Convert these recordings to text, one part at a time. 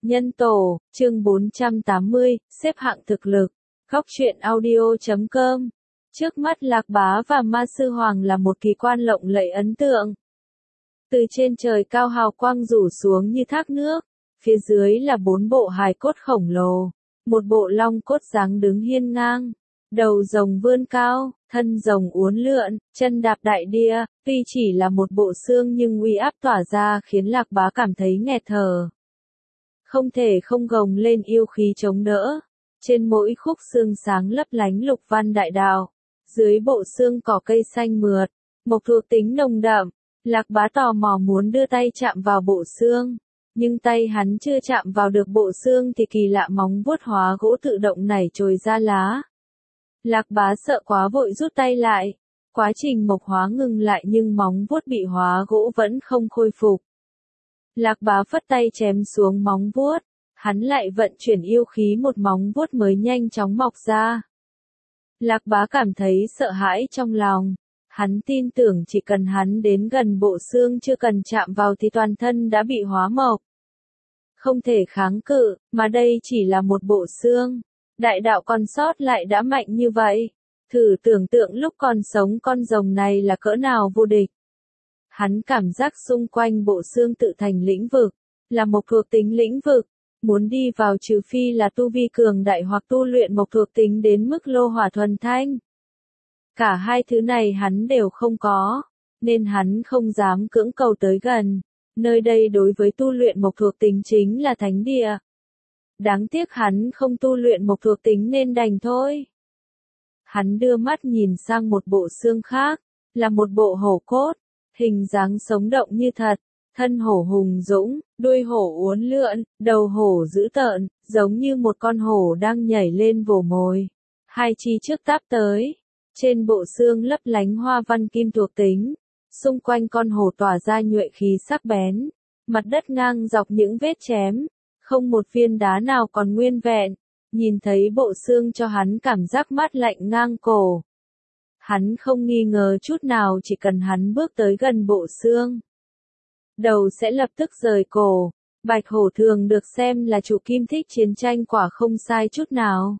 Nhân tổ, chương 480, xếp hạng thực lực. Góc truyện audio.com. Trước mắt Lạc Bá và Ma Sư Hoàng là một kỳ quan lộng lẫy ấn tượng. Từ trên trời cao hào quang rủ xuống như thác nước, phía dưới là 4 bộ hài cốt khổng lồ, một bộ long cốt dáng đứng hiên ngang, đầu rồng vươn cao, thân rồng uốn lượn, chân đạp đại địa, tuy chỉ là một bộ xương nhưng uy áp tỏa ra khiến Lạc Bá cảm thấy nghẹt thở. Không thể không gồng lên yêu khí chống đỡ. Trên mỗi khúc xương sáng lấp lánh lục văn đại đạo. Dưới bộ xương cỏ cây xanh mượt, mộc thuộc tính nồng đậm. Lạc Bá tò mò muốn đưa tay chạm vào bộ xương. Nhưng tay hắn chưa chạm vào được bộ xương thì kỳ lạ móng vuốt hóa gỗ tự động nảy trồi ra lá. Lạc Bá sợ quá vội rút tay lại. Quá trình mộc hóa ngừng lại nhưng móng vuốt bị hóa gỗ vẫn không khôi phục. Lạc Bá phất tay chém xuống móng vuốt, hắn lại vận chuyển yêu khí một móng vuốt mới nhanh chóng mọc ra. Lạc Bá cảm thấy sợ hãi trong lòng, hắn tin tưởng chỉ cần hắn đến gần bộ xương chưa cần chạm vào thì toàn thân đã bị hóa mộc. Không thể kháng cự, mà đây chỉ là một bộ xương, đại đạo còn sót lại đã mạnh như vậy. Thử tưởng tượng lúc còn sống con rồng này là cỡ nào vô địch. Hắn cảm giác xung quanh bộ xương tự thành lĩnh vực, là một thuộc tính lĩnh vực, muốn đi vào trừ phi là tu vi cường đại hoặc tu luyện một thuộc tính đến mức lô hỏa thuần thanh. Cả hai thứ này hắn đều không có, nên hắn không dám cưỡng cầu tới gần, nơi đây đối với tu luyện một thuộc tính chính là thánh địa. Đáng tiếc hắn không tu luyện một thuộc tính nên đành thôi. Hắn đưa mắt nhìn sang một bộ xương khác, là một bộ hổ cốt. Hình dáng sống động như thật, thân hổ hùng dũng, đuôi hổ uốn lượn, đầu hổ dữ tợn, giống như một con hổ đang nhảy lên vồ mồi. Hai chi trước táp tới, trên bộ xương lấp lánh hoa văn kim thuộc tính, xung quanh con hổ tỏa ra nhuệ khí sắc bén, mặt đất ngang dọc những vết chém, không một viên đá nào còn nguyên vẹn, nhìn thấy bộ xương cho hắn cảm giác mát lạnh ngang cổ. Hắn không nghi ngờ chút nào chỉ cần hắn bước tới gần bộ xương, đầu sẽ lập tức rời cổ. Bạch hổ thường được xem là chủ kim thích chiến tranh quả không sai chút nào.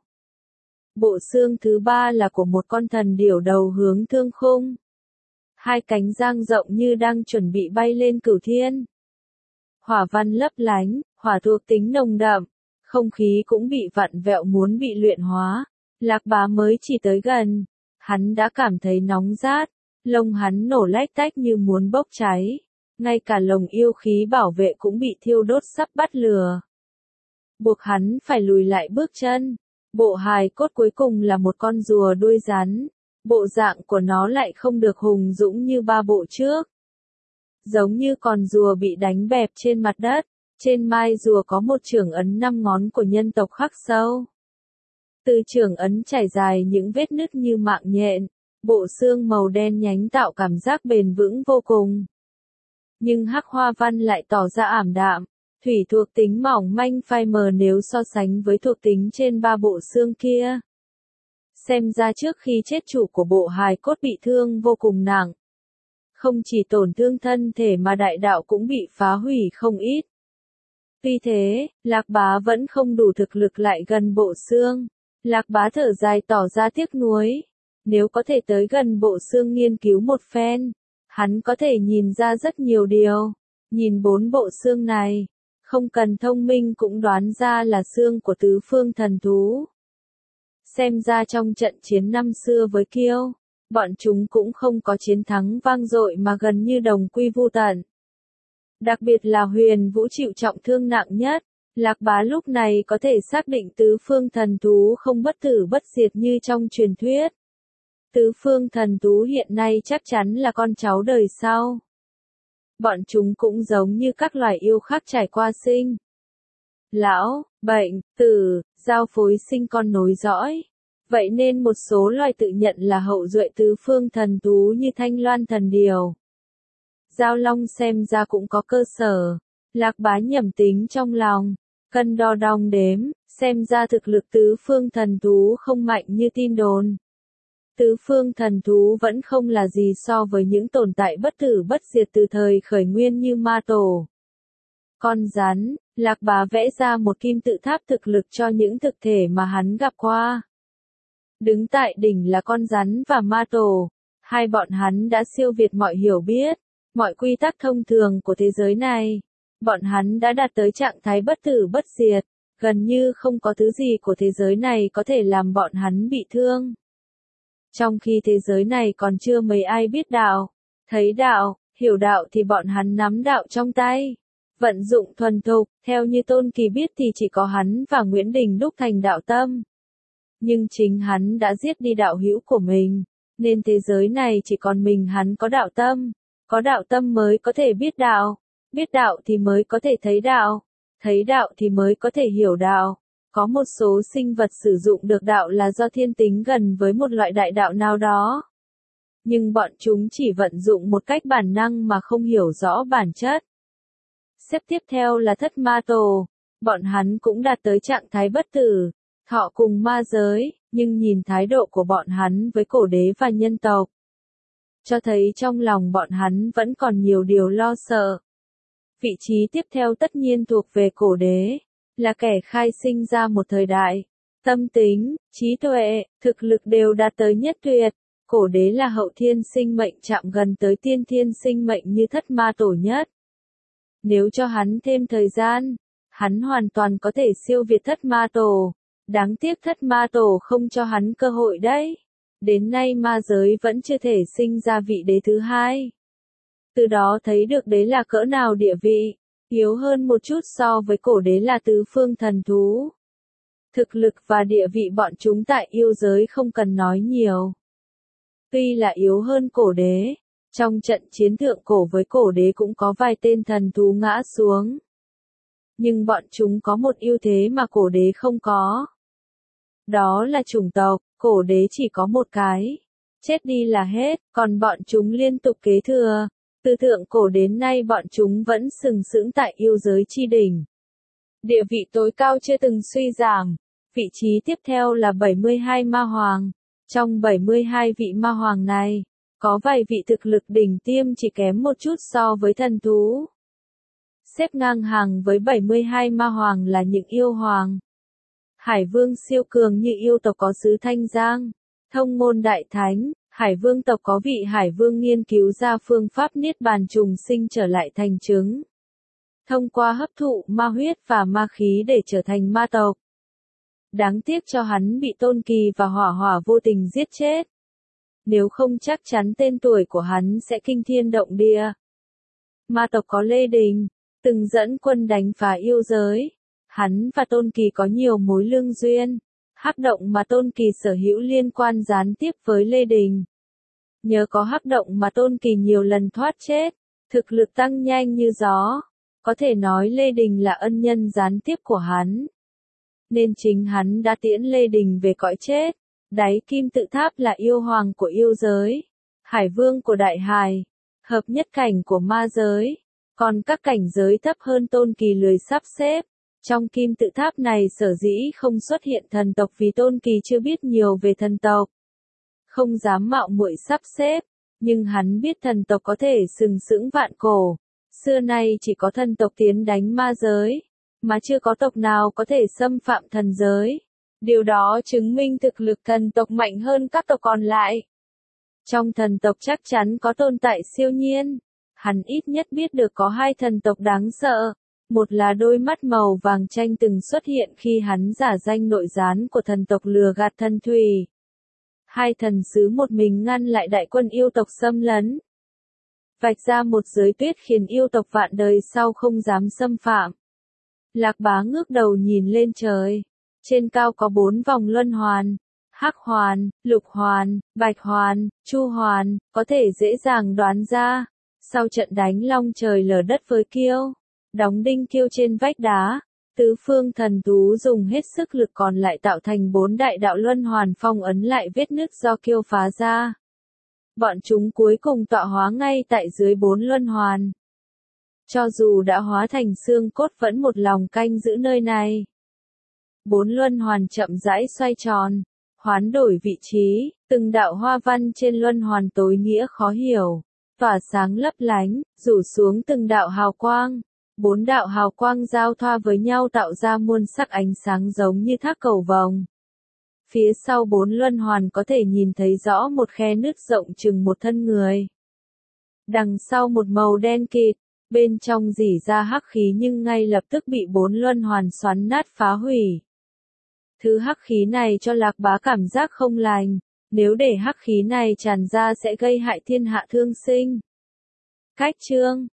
Bộ xương thứ ba là của một con thần điểu đầu hướng thương khung. Hai cánh dang rộng như đang chuẩn bị bay lên cửu thiên. Hỏa văn lấp lánh, hỏa thuộc tính nồng đậm, không khí cũng bị vặn vẹo muốn bị luyện hóa. Lạc Bá mới chỉ tới gần, hắn đã cảm thấy nóng rát, lông hắn nổ lách tách như muốn bốc cháy, ngay cả lồng yêu khí bảo vệ cũng bị thiêu đốt sắp bắt lửa. Buộc hắn phải lùi lại bước chân. Bộ hài cốt cuối cùng là một con rùa đuôi rắn, bộ dạng của nó lại không được hùng dũng như ba bộ trước. Giống như con rùa bị đánh bẹp trên mặt đất, trên mai rùa có một chưởng ấn 5 ngón của nhân tộc khắc sâu. Từ chưởng ấn trải dài những vết nứt như mạng nhện, bộ xương màu đen nhánh tạo cảm giác bền vững vô cùng. Nhưng hắc hoa văn lại tỏ ra ảm đạm, thủy thuộc tính mỏng manh phai mờ nếu so sánh với thuộc tính trên ba bộ xương kia. Xem ra trước khi chết chủ của bộ hài cốt bị thương vô cùng nặng. Không chỉ tổn thương thân thể mà đại đạo cũng bị phá hủy không ít. Tuy thế, Lạc Bá vẫn không đủ thực lực lại gần bộ xương. Lạc Bá thở dài tỏ ra tiếc nuối. Nếu có thể tới gần bộ xương nghiên cứu một phen, hắn có thể nhìn ra rất nhiều điều. Nhìn 4 bộ xương này, không cần thông minh cũng đoán ra là xương của tứ phương thần thú. Xem ra trong trận chiến năm xưa với Kiêu, bọn chúng cũng không có chiến thắng vang dội mà gần như đồng quy vu tận. Đặc biệt là Huyền Vũ chịu trọng thương nặng nhất. Lạc Bá lúc này có thể xác định tứ phương thần thú không bất tử bất diệt như trong truyền thuyết. Tứ phương thần thú hiện nay chắc chắn là con cháu đời sau. Bọn chúng cũng giống như các loài yêu khác trải qua sinh, lão, bệnh, tử, giao phối sinh con nối dõi. Vậy nên một số loài tự nhận là hậu duệ tứ phương thần thú như Thanh Loan thần điểu, Giao Long xem ra cũng có cơ sở. Lạc Bá nhẩm tính trong lòng, cân đo đong đếm, xem ra thực lực tứ phương thần thú không mạnh như tin đồn. Tứ phương thần thú vẫn không là gì so với những tồn tại bất tử bất diệt từ thời khởi nguyên như ma tổ. Con rắn, Lạc Bá vẽ ra một kim tự tháp thực lực cho những thực thể mà hắn gặp qua. Đứng tại đỉnh là con rắn và ma tổ, hai bọn hắn đã siêu việt mọi hiểu biết, mọi quy tắc thông thường của thế giới này. Bọn hắn đã đạt tới trạng thái bất tử bất diệt, gần như không có thứ gì của thế giới này có thể làm bọn hắn bị thương. Trong khi thế giới này còn chưa mấy ai biết đạo, thấy đạo, hiểu đạo thì bọn hắn nắm đạo trong tay. Vận dụng thuần thục, theo như Tôn Kỳ biết thì chỉ có hắn và Nguyễn Đình đúc thành đạo tâm. Nhưng chính hắn đã giết đi đạo hữu của mình, nên thế giới này chỉ còn mình hắn có đạo tâm mới có thể biết đạo thì mới có thể thấy đạo thì mới có thể hiểu đạo. Có một số sinh vật sử dụng được đạo là do thiên tính gần với một loại đại đạo nào đó. Nhưng bọn chúng chỉ vận dụng một cách bản năng mà không hiểu rõ bản chất. Xếp tiếp theo là thất ma tổ, bọn hắn cũng đạt tới trạng thái bất tử, thọ cùng ma giới, nhưng nhìn thái độ của bọn hắn với cổ đế và nhân tộc, cho thấy trong lòng bọn hắn vẫn còn nhiều điều lo sợ. Vị trí tiếp theo tất nhiên thuộc về cổ đế, là kẻ khai sinh ra một thời đại, tâm tính, trí tuệ, thực lực đều đạt tới nhất tuyệt. Cổ đế là hậu thiên sinh mệnh chạm gần tới tiên thiên sinh mệnh như thất ma tổ nhất. Nếu cho hắn thêm thời gian, hắn hoàn toàn có thể siêu việt thất ma tổ. Đáng tiếc thất ma tổ không cho hắn cơ hội đấy. Đến nay ma giới vẫn chưa thể sinh ra vị đế thứ hai. Từ đó thấy được đế là cỡ nào địa vị, yếu hơn một chút so với cổ đế là tứ phương thần thú. Thực lực và địa vị bọn chúng tại yêu giới không cần nói nhiều. Tuy là yếu hơn cổ đế, trong trận chiến thượng cổ với cổ đế cũng có vài tên thần thú ngã xuống. Nhưng bọn chúng có một ưu thế mà cổ đế không có. Đó là chủng tộc, cổ đế chỉ có một cái. Chết đi là hết, còn bọn chúng liên tục kế thừa. Từ thượng cổ đến nay bọn chúng vẫn sừng sững tại yêu giới chi đỉnh. Địa vị tối cao chưa từng suy giảm. Vị trí tiếp theo là 72 ma hoàng. Trong 72 vị ma hoàng này, có vài vị thực lực đỉnh tiêm chỉ kém một chút so với thần thú. Xếp ngang hàng với 72 ma hoàng là những yêu hoàng. Hải vương siêu cường như yêu tộc có xứ Thanh Giang, Thông Môn Đại Thánh. Hải vương tộc có vị hải vương nghiên cứu ra phương pháp niết bàn trùng sinh trở lại thành trứng. Thông qua hấp thụ ma huyết và ma khí để trở thành ma tộc. Đáng tiếc cho hắn bị Tôn Kỳ và Hỏa Hỏa vô tình giết chết. Nếu không chắc chắn tên tuổi của hắn sẽ kinh thiên động địa. Ma tộc có Lê Đình, từng dẫn quân đánh phá yêu giới. Hắn và Tôn Kỳ có nhiều mối lương duyên. Hắc động mà Tôn Kỳ sở hữu liên quan gián tiếp với Lê Đình. Nhờ có hắc động mà Tôn Kỳ nhiều lần thoát chết, thực lực tăng nhanh như gió. Có thể nói Lê Đình là ân nhân gián tiếp của hắn. Nên chính hắn đã tiễn Lê Đình về cõi chết. Đáy kim tự tháp là yêu hoàng của yêu giới, hải vương của đại hải, hợp nhất cảnh của ma giới. Còn các cảnh giới thấp hơn Tôn Kỳ lười sắp xếp. Trong kim tự tháp này sở dĩ không xuất hiện thần tộc vì Tôn Kỳ chưa biết nhiều về thần tộc. Không dám mạo muội sắp xếp, nhưng hắn biết thần tộc có thể sừng sững vạn cổ. Xưa nay chỉ có thần tộc tiến đánh ma giới, mà chưa có tộc nào có thể xâm phạm thần giới. Điều đó chứng minh thực lực thần tộc mạnh hơn các tộc còn lại. Trong thần tộc chắc chắn có tồn tại siêu nhiên. Hắn ít nhất biết được có hai thần tộc đáng sợ. Một là đôi mắt màu vàng chanh từng xuất hiện khi hắn giả danh nội gián của thần tộc lừa gạt thần thủy. Hai thần sứ một mình ngăn lại đại quân yêu tộc xâm lấn. Vạch ra một giới tuyết khiến yêu tộc vạn đời sau không dám xâm phạm. Lạc Bá ngước đầu nhìn lên trời. Trên cao có 4 vòng luân hoàn. Hắc hoàn, lục hoàn, bạch hoàn, chu hoàn, có thể dễ dàng đoán ra. Sau trận đánh long trời lở đất với Kiêu, đóng đinh Kiêu trên vách đá, tứ phương thần thú dùng hết sức lực còn lại tạo thành 4 đại đạo luân hoàn phong ấn lại vết nứt do Kiêu phá ra. Bọn chúng cuối cùng tọa hóa ngay tại dưới 4 luân hoàn. Cho dù đã hóa thành xương cốt vẫn một lòng canh giữ nơi này. 4 luân hoàn chậm rãi xoay tròn, hoán đổi vị trí, từng đạo hoa văn trên luân hoàn tối nghĩa khó hiểu, tỏa sáng lấp lánh, rủ xuống từng đạo hào quang. 4 đạo hào quang giao thoa với nhau tạo ra muôn sắc ánh sáng giống như thác cầu vồng. Phía sau 4 luân hoàn có thể nhìn thấy rõ một khe nứt rộng chừng một thân người. Đằng sau một màu đen kịt, bên trong rỉ ra hắc khí nhưng ngay lập tức bị 4 luân hoàn xoắn nát phá hủy. Thứ hắc khí này cho Lạc Bá cảm giác không lành, nếu để hắc khí này tràn ra sẽ gây hại thiên hạ thương sinh. Cách chương